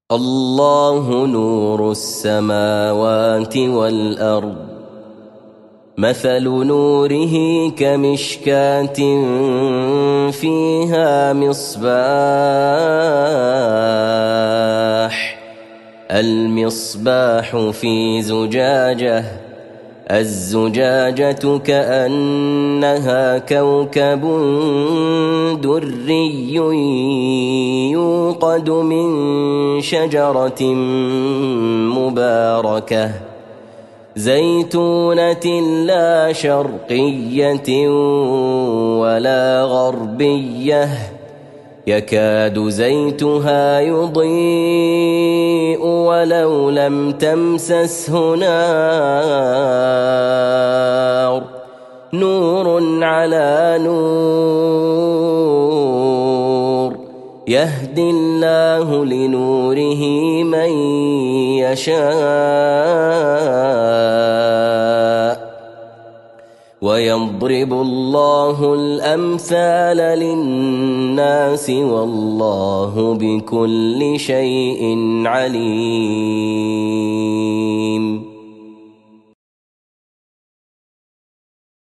الله نور السماوات والأرض مثل نوره كمشكاة فيها مصباح المصباح في زجاجة الزجاجة كأنها كوكب دري يوقد من شجرة مباركة زيتونة لا شرقية ولا غربية يكاد زيتها يضيء ولو لم تمسسه نار نور على نور يهدي الله لنوره من يشاء ويضرب الله الأمثال للناس والله بكل شيء عليم.